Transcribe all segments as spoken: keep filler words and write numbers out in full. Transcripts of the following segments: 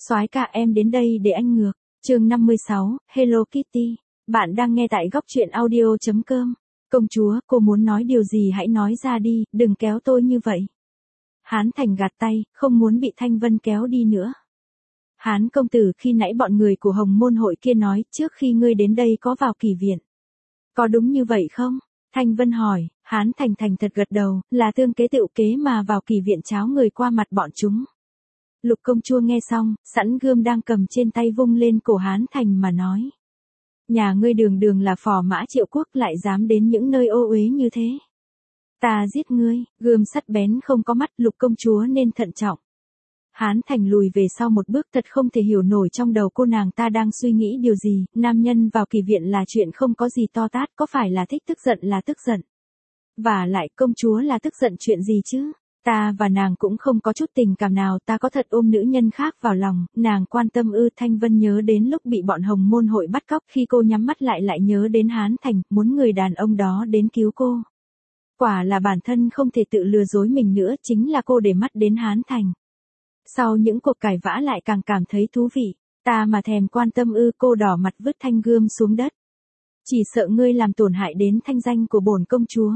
Soái ca em đến đây để anh ngược. Chương năm mươi sáu, Hello Kitty. Bạn đang nghe tại góc truyện audio chấm com. Công chúa, cô muốn nói điều gì hãy nói ra đi, đừng kéo tôi như vậy. Hán Thành gạt tay, không muốn bị Thanh Vân kéo đi nữa. Hán công tử, khi nãy bọn người của Hồng Môn hội kia nói, trước khi ngươi đến đây có vào kỳ viện. Có đúng như vậy không? Thanh Vân hỏi. Hán Thành thành thật gật đầu, là tương kế tựu kế mà vào kỳ viện cháo người qua mặt bọn chúng. Lục công chúa nghe xong, sẵn gươm đang cầm trên tay vung lên cổ Hán Thành mà nói. Nhà ngươi đường đường là phò mã Triệu Quốc lại dám đến những nơi ô uế như thế. Ta giết ngươi, gươm sắt bén không có mắt, lục công chúa nên thận trọng. Hán Thành lùi về sau một bước, thật không thể hiểu nổi trong đầu cô nàng ta đang suy nghĩ điều gì, nam nhân vào kỳ viện là chuyện không có gì to tát, có phải là thích tức giận là tức giận. Và lại công chúa là tức giận chuyện gì chứ? Ta và nàng cũng không có chút tình cảm nào, ta có thật ôm nữ nhân khác vào lòng, nàng quan tâm ư? Thanh Vân nhớ đến lúc bị bọn Hồng Môn hội bắt cóc, khi cô nhắm mắt lại lại nhớ đến Hán Thành, muốn người đàn ông đó đến cứu cô. Quả là bản thân không thể tự lừa dối mình nữa, chính là cô để mắt đến Hán Thành. Sau những cuộc cãi vã lại càng cảm thấy thú vị, ta mà thèm quan tâm ư? Cô đỏ mặt vứt thanh gươm xuống đất. Chỉ sợ ngươi làm tổn hại đến thanh danh của bổn công chúa.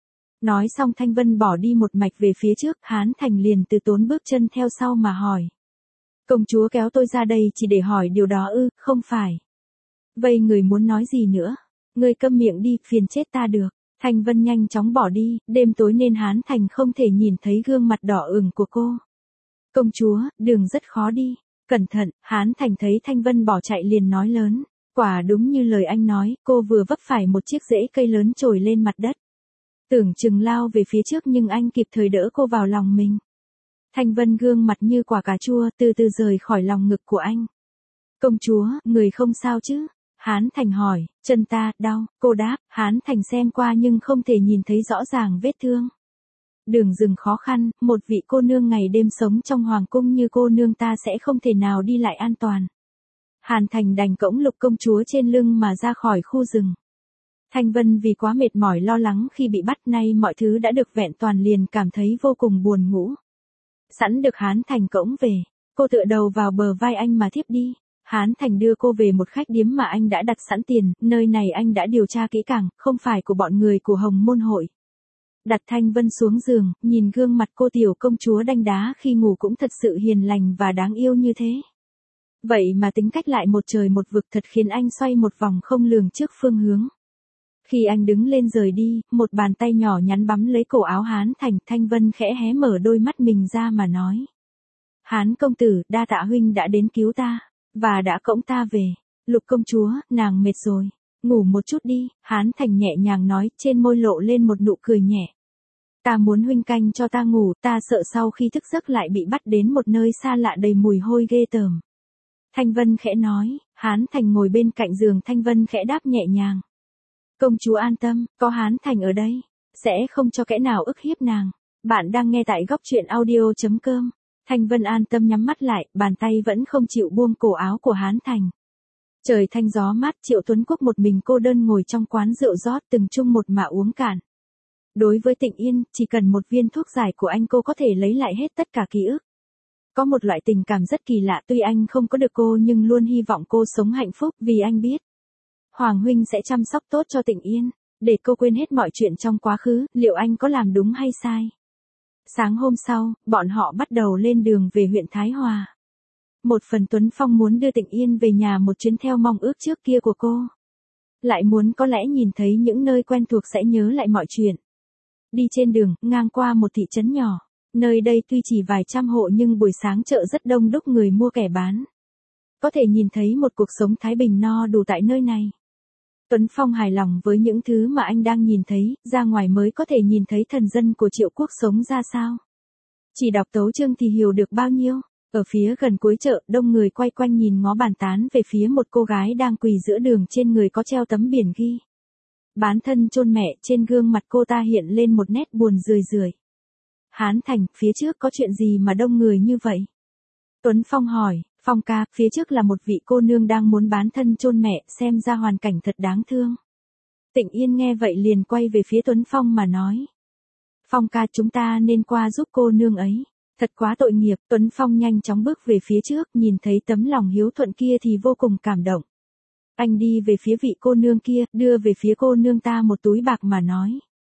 Nói xong Thanh Vân bỏ đi một mạch về phía trước, Hán Thành liền từ tốn bước chân theo sau mà hỏi. Công chúa kéo tôi ra đây chỉ để hỏi điều đó ư? Không phải. Vậy người muốn nói gì nữa? Ngươi câm miệng đi, phiền chết ta được. Thanh Vân nhanh chóng bỏ đi, đêm tối nên Hán Thành không thể nhìn thấy gương mặt đỏ ửng của cô. Công chúa, đường rất khó đi. Cẩn thận. Hán Thành thấy Thanh Vân bỏ chạy liền nói lớn. Quả đúng như lời anh nói, cô vừa vấp phải một chiếc rễ cây lớn trồi lên mặt đất. Tưởng chừng lao về phía trước nhưng anh kịp thời đỡ cô vào lòng mình. Thanh Vân gương mặt như quả cà chua từ từ rời khỏi lòng ngực của anh. Công chúa, người không sao chứ? Hán Thành hỏi. Chân ta, đau, cô đáp. Hán Thành xem qua nhưng không thể nhìn thấy rõ ràng vết thương. Đường rừng khó khăn, một vị cô nương ngày đêm sống trong hoàng cung như cô nương ta sẽ không thể nào đi lại an toàn. Hán Thành đành cõng lục công chúa trên lưng mà ra khỏi khu rừng. Thanh Vân vì quá mệt mỏi lo lắng khi bị bắt, nay mọi thứ đã được vẹn toàn liền cảm thấy vô cùng buồn ngủ. Sẵn được Hán Thành cõng về, cô tựa đầu vào bờ vai anh mà thiếp đi. Hán Thành đưa cô về một khách điếm mà anh đã đặt sẵn tiền, nơi này anh đã điều tra kỹ càng, không phải của bọn người của Hồng Môn hội. Đặt Thanh Vân xuống giường, nhìn gương mặt cô tiểu công chúa đanh đá khi ngủ cũng thật sự hiền lành và đáng yêu như thế. Vậy mà tính cách lại một trời một vực, thật khiến anh xoay một vòng không lường trước phương hướng. Khi anh đứng lên rời đi, một bàn tay nhỏ nhắn bắm lấy cổ áo Hán Thành, Thanh Vân khẽ hé mở đôi mắt mình ra mà nói. Hán công tử, đa tạ huynh đã đến cứu ta, và đã cõng ta về. Lục công chúa, nàng mệt rồi, ngủ một chút đi, Hán Thành nhẹ nhàng nói, trên môi lộ lên một nụ cười nhẹ. Ta muốn huynh canh cho ta ngủ, ta sợ sau khi thức giấc lại bị bắt đến một nơi xa lạ đầy mùi hôi ghê tởm. Thanh Vân khẽ nói. Hán Thành ngồi bên cạnh giường, Thanh Vân khẽ đáp nhẹ nhàng. Công chúa an tâm, có Hán Thành ở đây, sẽ không cho kẻ nào ức hiếp nàng. Bạn đang nghe tại góc truyện audio chấm com. Thanh Vân an tâm nhắm mắt lại, bàn tay vẫn không chịu buông cổ áo của Hán Thành. Trời thanh gió mát, Triệu Tuấn Quốc một mình cô đơn ngồi trong quán rượu rót từng chung một mà uống cạn. Đối với Tịnh Yên, chỉ cần một viên thuốc giải của anh cô có thể lấy lại hết tất cả ký ức. Có một loại tình cảm rất kỳ lạ, tuy anh không có được cô nhưng luôn hy vọng cô sống hạnh phúc, vì anh biết Hoàng huynh sẽ chăm sóc tốt cho Tịnh Yên, để cô quên hết mọi chuyện trong quá khứ. Liệu anh có làm đúng hay sai? Sáng hôm sau, bọn họ bắt đầu lên đường về huyện Thái Hòa. Một phần Tuấn Phong muốn đưa Tịnh Yên về nhà một chuyến theo mong ước trước kia của cô. Lại muốn có lẽ nhìn thấy những nơi quen thuộc sẽ nhớ lại mọi chuyện. Đi trên đường, ngang qua một thị trấn nhỏ. Nơi đây tuy chỉ vài trăm hộ nhưng buổi sáng chợ rất đông đúc người mua kẻ bán. Có thể nhìn thấy một cuộc sống thái bình no đủ tại nơi này. Tuấn Phong hài lòng với những thứ mà anh đang nhìn thấy, ra ngoài mới có thể nhìn thấy thần dân của Triệu Quốc sống ra sao. Chỉ đọc tấu chương thì hiểu được bao nhiêu. Ở phía gần cuối chợ, đông người quay quanh nhìn ngó bàn tán về phía một cô gái đang quỳ giữa đường, trên người có treo tấm biển ghi. Bán thân chôn mẹ, trên gương mặt cô ta hiện lên một nét buồn rười rượi. Hán Thành, phía trước có chuyện gì mà đông người như vậy? Tuấn Phong hỏi. Phong ca, phía trước là một vị cô nương đang muốn bán thân chôn mẹ, xem ra hoàn cảnh thật đáng thương. Tịnh Yên nghe vậy liền quay về phía Tuấn Phong mà nói. Phong ca, chúng ta nên qua giúp cô nương ấy. Thật quá tội nghiệp, Tuấn Phong nhanh chóng bước về phía trước, nhìn thấy tấm lòng hiếu thuận kia thì vô cùng cảm động. Anh đi về phía vị cô nương kia, đưa về phía cô nương ta một túi bạc mà nói.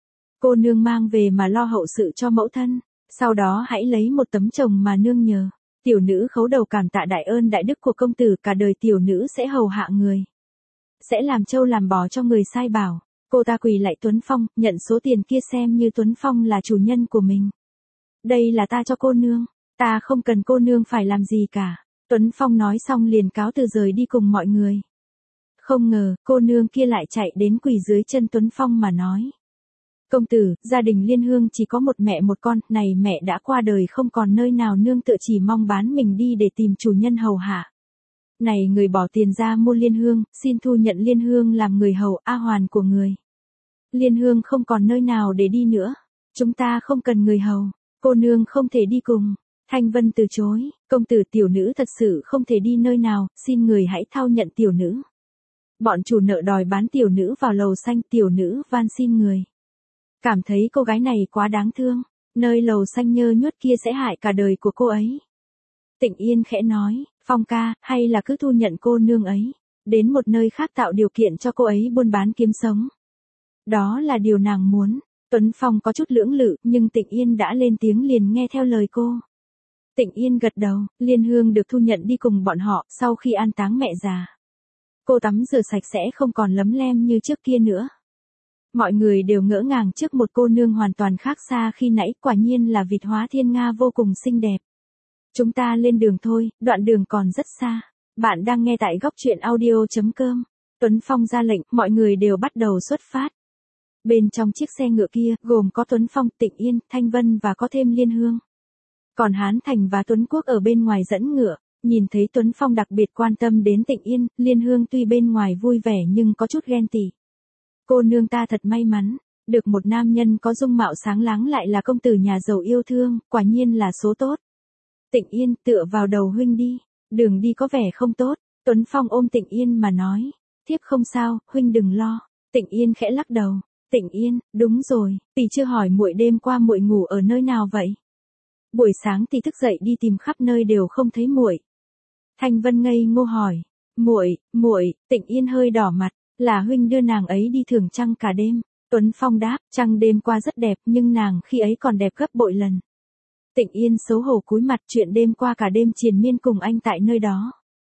Cô nương mang về mà lo hậu sự cho mẫu thân, sau đó hãy lấy một tấm chồng mà nương nhờ. Tiểu nữ khấu đầu cảm tạ đại ơn đại đức của công tử, cả đời tiểu nữ sẽ hầu hạ người. Sẽ làm trâu làm bò cho người sai bảo. Cô ta quỳ lạy Tuấn Phong, nhận số tiền kia xem như Tuấn Phong là chủ nhân của mình. Đây là ta cho cô nương, ta không cần cô nương phải làm gì cả. Tuấn Phong nói xong liền cáo từ rời đi cùng mọi người. Không ngờ, cô nương kia lại chạy đến quỳ dưới chân Tuấn Phong mà nói. Công tử, gia đình Liên Hương chỉ có một mẹ một con, này mẹ đã qua đời không còn nơi nào nương tựa, chỉ mong bán mình đi để tìm chủ nhân hầu hạ. Này người bỏ tiền ra mua Liên Hương, xin thu nhận Liên Hương làm người hầu A hoàn của người. Liên Hương không còn nơi nào để đi nữa. Chúng ta không cần người hầu, cô nương không thể đi cùng. Thanh Vân từ chối, công tử tiểu nữ thật sự không thể đi nơi nào, xin người hãy thao nhận tiểu nữ. Bọn chủ nợ đòi bán tiểu nữ vào lầu xanh, tiểu nữ van xin người. Cảm thấy cô gái này quá đáng thương, nơi lầu xanh nhơ nhuất kia sẽ hại cả đời của cô ấy. Tịnh Yên khẽ nói, Phong ca, hay là cứ thu nhận cô nương ấy, đến một nơi khác tạo điều kiện cho cô ấy buôn bán kiếm sống. Đó là điều nàng muốn. Tuấn Phong có chút lưỡng lự, nhưng Tịnh Yên đã lên tiếng liền nghe theo lời cô. Tịnh Yên gật đầu, Liên Hương được thu nhận đi cùng bọn họ, sau khi an táng mẹ già. Cô tắm rửa sạch sẽ không còn lấm lem như trước kia nữa. Mọi người đều ngỡ ngàng trước một cô nương hoàn toàn khác xa khi nãy, quả nhiên là vịt hóa thiên nga vô cùng xinh đẹp. Chúng ta lên đường thôi, đoạn đường còn rất xa. Bạn đang nghe tại góc truyện audio chấm com. Tuấn Phong ra lệnh, mọi người đều bắt đầu xuất phát. Bên trong chiếc xe ngựa kia, gồm có Tuấn Phong, Tịnh Yên, Thanh Vân và có thêm Liên Hương. Còn Hán Thành và Tuấn Quốc ở bên ngoài dẫn ngựa, nhìn thấy Tuấn Phong đặc biệt quan tâm đến Tịnh Yên, Liên Hương tuy bên ngoài vui vẻ nhưng có chút ghen tị. Cô nương ta thật may mắn, được một nam nhân có dung mạo sáng láng lại là công tử nhà giàu yêu thương, quả nhiên là số tốt. Tịnh Yên tựa vào đầu huynh đi, đường đi có vẻ không tốt. Tuấn Phong ôm Tịnh Yên mà nói, thiếp không sao, huynh đừng lo. Tịnh Yên khẽ lắc đầu. Tịnh Yên, đúng rồi, tỷ chưa hỏi muội đêm qua muội ngủ ở nơi nào vậy? Buổi sáng tỷ thức dậy đi tìm khắp nơi đều không thấy muội. Thanh Vân ngây ngô hỏi, muội, muội, Tịnh Yên hơi đỏ mặt, là huynh đưa nàng ấy đi thưởng trăng cả đêm. Tuấn Phong đáp, trăng đêm qua rất đẹp nhưng nàng khi ấy còn đẹp gấp bội lần. Tịnh Yên xấu hổ cúi mặt, chuyện đêm qua cả đêm triền miên cùng anh tại nơi đó.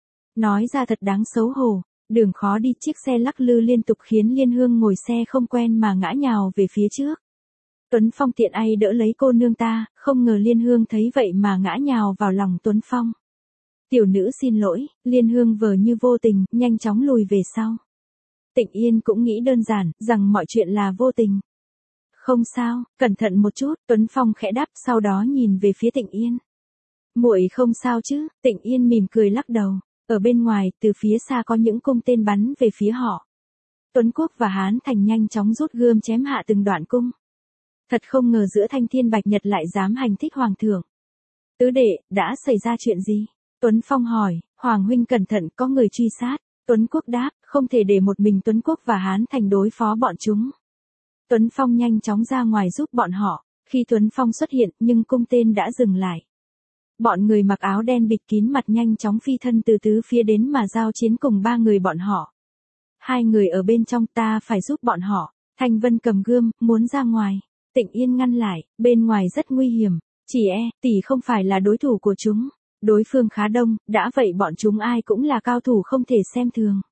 Nói ra thật đáng xấu hổ. Đường khó đi, chiếc xe lắc lư liên tục khiến Liên Hương ngồi xe không quen mà ngã nhào về phía trước. Tuấn Phong tiện ay đỡ lấy cô nương ta, không ngờ Liên Hương thấy vậy mà ngã nhào vào lòng Tuấn Phong. Tiểu nữ xin lỗi, Liên Hương vờ như vô tình, nhanh chóng lùi về sau. Tịnh Yên cũng nghĩ đơn giản, rằng mọi chuyện là vô tình. Không sao, cẩn thận một chút, Tuấn Phong khẽ đáp, sau đó nhìn về phía Tịnh Yên. Muội không sao chứ? Tịnh Yên mỉm cười lắc đầu. Ở bên ngoài, từ phía xa có những cung tên bắn về phía họ. Tuấn Quốc và Hán Thành nhanh chóng rút gươm chém hạ từng đoạn cung. Thật không ngờ giữa Thanh Thiên Bạch Nhật lại dám hành thích hoàng thượng. Tứ đệ, đã xảy ra chuyện gì? Tuấn Phong hỏi, Hoàng huynh cẩn thận, có người truy sát. Tuấn Quốc đáp, không thể để một mình Tuấn Quốc và Hán Thành đối phó bọn chúng. Tuấn Phong nhanh chóng ra ngoài giúp bọn họ. Khi Tuấn Phong xuất hiện, nhưng cung tên đã dừng lại. Bọn người mặc áo đen bịt kín mặt nhanh chóng phi thân từ tứ phía đến mà giao chiến cùng ba người bọn họ. Hai người ở bên trong, ta phải giúp bọn họ. Thanh Vân cầm gươm, muốn ra ngoài. Tịnh Yên ngăn lại, bên ngoài rất nguy hiểm. Chỉ e, tỷ không phải là đối thủ của chúng. Đối phương khá đông, đã vậy bọn chúng ai cũng là cao thủ không thể xem thường.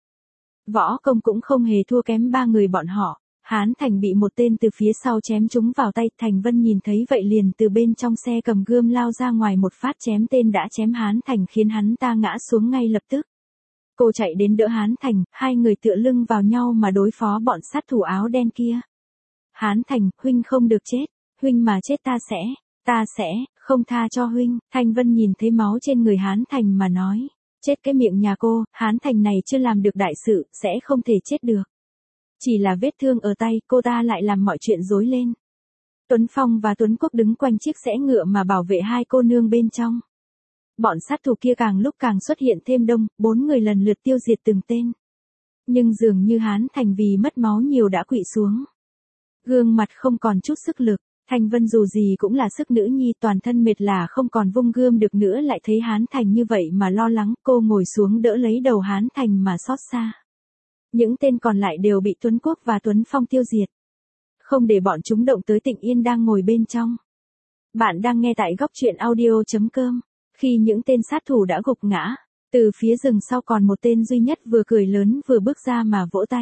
Võ công cũng không hề thua kém ba người bọn họ. Hán Thành bị một tên từ phía sau chém trúng vào tay, Thành Vân nhìn thấy vậy liền từ bên trong xe cầm gươm lao ra ngoài một phát chém tên đã chém Hán Thành khiến hắn ta ngã xuống ngay lập tức. Cô chạy đến đỡ Hán Thành, hai người tựa lưng vào nhau mà đối phó bọn sát thủ áo đen kia. Hán Thành, huynh không được chết, huynh mà chết ta sẽ, ta sẽ, không tha cho huynh. Thanh Vân nhìn thấy máu trên người Hán Thành mà nói, chết cái miệng nhà cô, Hán Thành này chưa làm được đại sự, sẽ không thể chết được. Chỉ là vết thương ở tay, cô ta lại làm mọi chuyện rối lên. Tuấn Phong và Tuấn Quốc đứng quanh chiếc xẽ ngựa mà bảo vệ hai cô nương bên trong. Bọn sát thủ kia càng lúc càng xuất hiện thêm đông, bốn người lần lượt tiêu diệt từng tên. Nhưng dường như Hán Thành vì mất máu nhiều đã quỵ xuống. Gương mặt không còn chút sức lực, Thanh Vân dù gì cũng là sức nữ nhi, toàn thân mệt là không còn vung gươm được nữa, lại thấy Hán Thành như vậy mà lo lắng, cô ngồi xuống đỡ lấy đầu Hán Thành mà xót xa. Những tên còn lại đều bị Tuấn Quốc và Tuấn Phong tiêu diệt. Không để bọn chúng động tới Tịnh Yên đang ngồi bên trong. Bạn đang nghe tại góc truyện audio.com. Khi những tên sát thủ đã gục ngã, từ phía rừng sau còn một tên duy nhất vừa cười lớn vừa bước ra mà vỗ tay.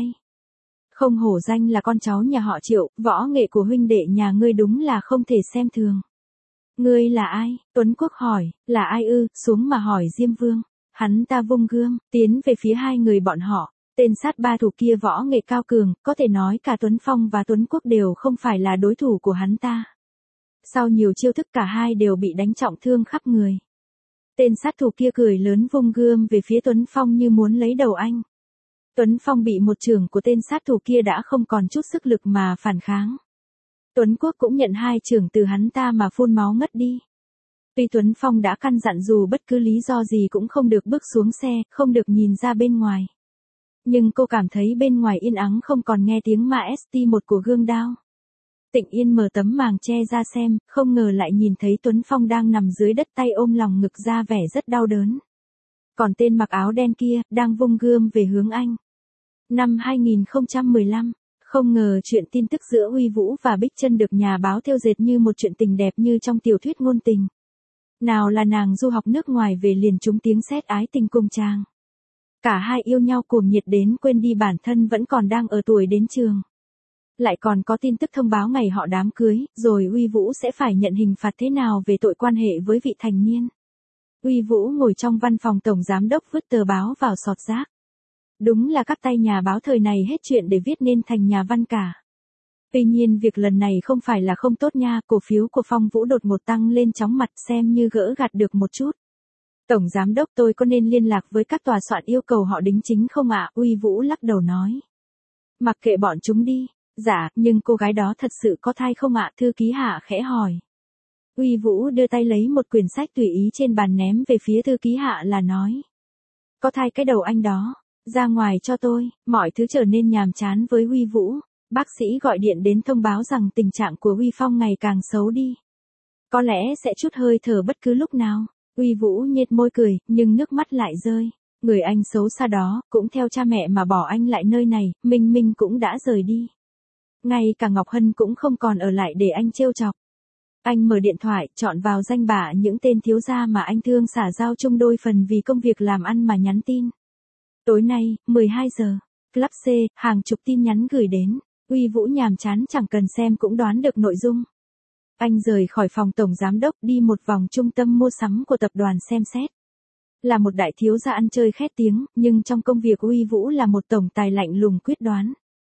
Không hổ danh là con cháu nhà họ Triệu, võ nghệ của huynh đệ nhà ngươi đúng là không thể xem thường. Ngươi là ai? Tuấn Quốc hỏi, là ai ư? Xuống mà hỏi Diêm Vương. Hắn ta vung gươm, tiến về phía hai người bọn họ. Tên sát ba thủ kia võ nghệ cao cường, có thể nói cả Tuấn Phong và Tuấn Quốc đều không phải là đối thủ của hắn ta. Sau nhiều chiêu thức cả hai đều bị đánh trọng thương khắp người. Tên sát thủ kia cười lớn vung gươm về phía Tuấn Phong như muốn lấy đầu anh. Tuấn Phong bị một chưởng của tên sát thủ kia đã không còn chút sức lực mà phản kháng. Tuấn Quốc cũng nhận hai chưởng từ hắn ta mà phun máu ngất đi. Tuy Tuấn Phong đã căn dặn dù bất cứ lý do gì cũng không được bước xuống xe, không được nhìn ra bên ngoài. Nhưng cô cảm thấy bên ngoài yên ắng không còn nghe tiếng ma ét tê một của gương đao. Tịnh Yên mở tấm màng che ra xem, không ngờ lại nhìn thấy Tuấn Phong đang nằm dưới đất tay ôm lòng ngực ra vẻ rất đau đớn. Còn tên mặc áo đen kia, đang vung gươm về hướng anh. Năm hai nghìn không trăm mười lăm, không ngờ chuyện tin tức giữa Uy Vũ và Bích Trân được nhà báo thêu dệt như một chuyện tình đẹp như trong tiểu thuyết ngôn tình. Nào là nàng du học nước ngoài về liền trúng tiếng sét ái tình cùng chàng. Cả hai yêu nhau cuồng nhiệt đến quên đi bản thân vẫn còn đang ở tuổi đến trường. Lại còn có tin tức thông báo ngày họ đám cưới, rồi Uy Vũ sẽ phải nhận hình phạt thế nào về tội quan hệ với vị thành niên. Uy Vũ ngồi trong văn phòng tổng giám đốc vứt tờ báo vào sọt rác. Đúng là các tay nhà báo thời này hết chuyện để viết nên thành nhà văn cả. Tuy nhiên việc lần này không phải là không tốt nha, cổ phiếu của Phong Vũ đột ngột tăng lên chóng mặt xem như gỡ gạt được một chút. Tổng giám đốc tôi có nên liên lạc với các tòa soạn yêu cầu họ đính chính không ạ? Uy Vũ lắc đầu nói. Mặc kệ bọn chúng đi. Dạ, nhưng cô gái đó thật sự có thai không ạ? Thư ký Hạ khẽ hỏi. Uy Vũ đưa tay lấy một quyển sách tùy ý trên bàn ném về phía thư ký Hạ là nói. Có thai cái đầu anh đó. Ra ngoài cho tôi, mọi thứ trở nên nhàm chán với Uy Vũ. Bác sĩ gọi điện đến thông báo rằng tình trạng của Uy Phong ngày càng xấu đi. Có lẽ sẽ trút hơi thở bất cứ lúc nào. Uy Vũ nhếch môi cười, nhưng nước mắt lại rơi. Người anh xấu xa đó, cũng theo cha mẹ mà bỏ anh lại nơi này, Minh Minh cũng đã rời đi. Ngay cả Ngọc Hân cũng không còn ở lại để anh trêu chọc. Anh mở điện thoại, chọn vào danh bạ những tên thiếu gia mà anh thương xả giao chung đôi phần vì công việc làm ăn mà nhắn tin. Tối nay, mười hai giờ, Club C, hàng chục tin nhắn gửi đến. Uy Vũ nhàm chán chẳng cần xem cũng đoán được nội dung. Anh rời khỏi phòng tổng giám đốc đi một vòng trung tâm mua sắm của tập đoàn xem xét. Là một đại thiếu gia ăn chơi khét tiếng, nhưng trong công việc Uy Vũ là một tổng tài lạnh lùng quyết đoán.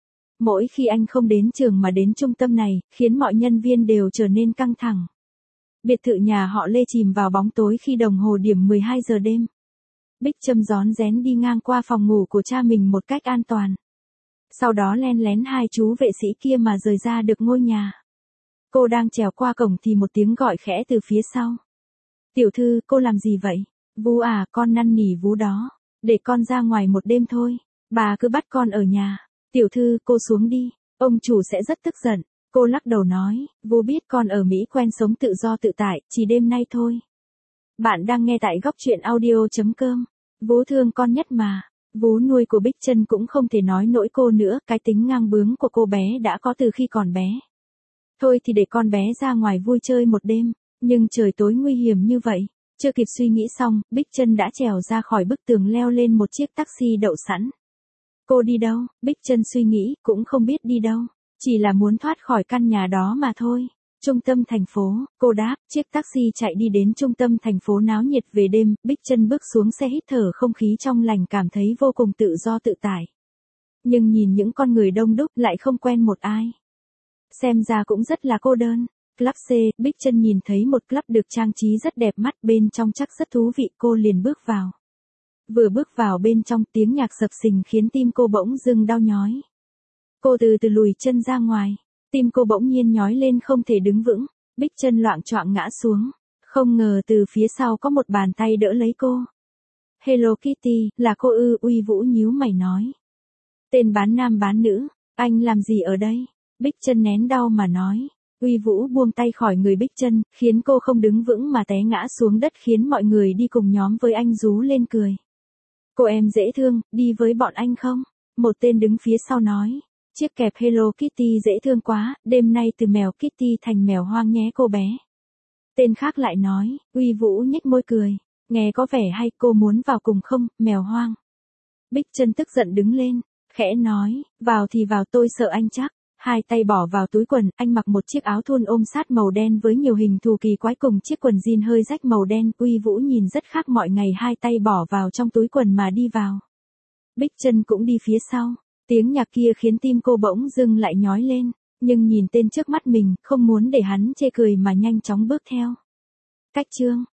Mỗi khi anh không đến trường mà đến trung tâm này, khiến mọi nhân viên đều trở nên căng thẳng. Biệt thự nhà họ Lê chìm vào bóng tối khi đồng hồ điểm mười hai giờ đêm. Bích Trâm rón rén đi ngang qua phòng ngủ của cha mình một cách an toàn. Sau đó len lén hai chú vệ sĩ kia mà rời ra được ngôi nhà. Cô đang trèo qua cổng thì một tiếng gọi khẽ từ phía sau. Tiểu thư, cô làm gì vậy? Vú à, con năn nỉ Vú đó. Để con ra ngoài một đêm thôi. Bà cứ bắt con ở nhà. Tiểu thư, cô xuống đi. Ông chủ sẽ rất tức giận. Cô lắc đầu nói, Vú biết con ở Mỹ quen sống tự do tự tại, chỉ đêm nay thôi. Bạn đang nghe tại góc truyện audio.com. Vú thương con nhất mà. Vú nuôi của Bích Trân cũng không thể nói nỗi cô nữa, cái tính ngang bướng của cô bé đã có từ khi còn bé. Thôi thì để con bé ra ngoài vui chơi một đêm, nhưng trời tối nguy hiểm như vậy. Chưa kịp suy nghĩ xong, Bích Trân đã trèo ra khỏi bức tường leo lên một chiếc taxi đậu sẵn. Cô đi đâu? Bích Trân suy nghĩ, cũng không biết đi đâu. Chỉ là muốn thoát khỏi căn nhà đó mà thôi. Trung tâm thành phố, cô đáp, chiếc taxi chạy đi đến trung tâm thành phố náo nhiệt về đêm, Bích Trân bước xuống xe hít thở không khí trong lành cảm thấy vô cùng tự do tự tại. Nhưng nhìn những con người đông đúc lại không quen một ai. Xem ra cũng rất là cô đơn. Club C, Bích Trân nhìn thấy một club được trang trí rất đẹp mắt bên trong chắc rất thú vị cô liền bước vào. Vừa bước vào bên trong tiếng nhạc sập sình khiến tim cô bỗng dưng đau nhói. Cô từ từ lùi chân ra ngoài. Tim cô bỗng nhiên nhói lên không thể đứng vững. Bích Trân loạng choạng ngã xuống. Không ngờ từ phía sau có một bàn tay đỡ lấy cô. Hello Kitty, là cô ư? Uy Vũ nhíu mày nói. Tên bán nam bán nữ, anh làm gì ở đây? Bích Trân nén đau mà nói. Uy Vũ buông tay khỏi người Bích Trân, khiến cô không đứng vững mà té ngã xuống đất, khiến mọi người đi cùng nhóm với anh rú lên cười. Cô em dễ thương, đi với bọn anh không? Một tên đứng phía sau nói. Chiếc kẹp Hello Kitty dễ thương quá, đêm nay từ mèo Kitty thành mèo hoang nhé cô bé. Tên khác lại nói. Uy Vũ nhếch môi cười. Nghe có vẻ hay, cô muốn vào cùng không, mèo hoang? Bích Trân tức giận đứng lên, khẽ nói, vào thì vào, tôi sợ anh chắc. Hai tay bỏ vào túi quần, anh mặc một chiếc áo thun ôm sát màu đen với nhiều hình thù kỳ quái cùng chiếc quần jean hơi rách màu đen. Uy Vũ nhìn rất khác mọi ngày, hai tay bỏ vào trong túi quần mà đi vào. Bích Trân cũng đi phía sau. Tiếng nhạc kia khiến tim cô bỗng dưng lại nhói lên, nhưng nhìn tên trước mắt mình, không muốn để hắn chê cười mà nhanh chóng bước theo. Cách chương